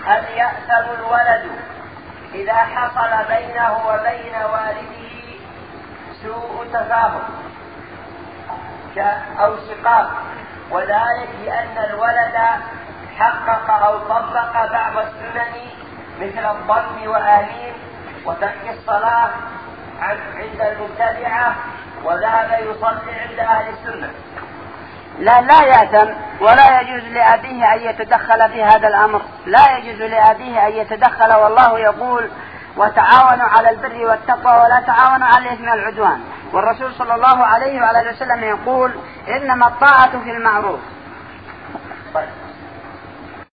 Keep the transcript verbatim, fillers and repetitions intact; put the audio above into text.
هل يأثم الولد إذا حصل بينه وبين والده سوء تفاهم أو شقاق، وذلك لأن الولد حقق أو طبق بعض السنن مثل الضم وآمين وترك الصلاة عند المبتدعة، وذهب يصلي عند أهل السنة؟ لا لا يأثم، ولا يجوز لأبيه أن يتدخل في هذا الأمر، لا يجوز لأبيه أن يتدخل، والله يقول وتعاونوا على البر والتقوى ولا تعاونوا على الإثم والعدوان، والرسول صلى الله عليه وعلى وسلم يقول إنما الطاعة في المعروف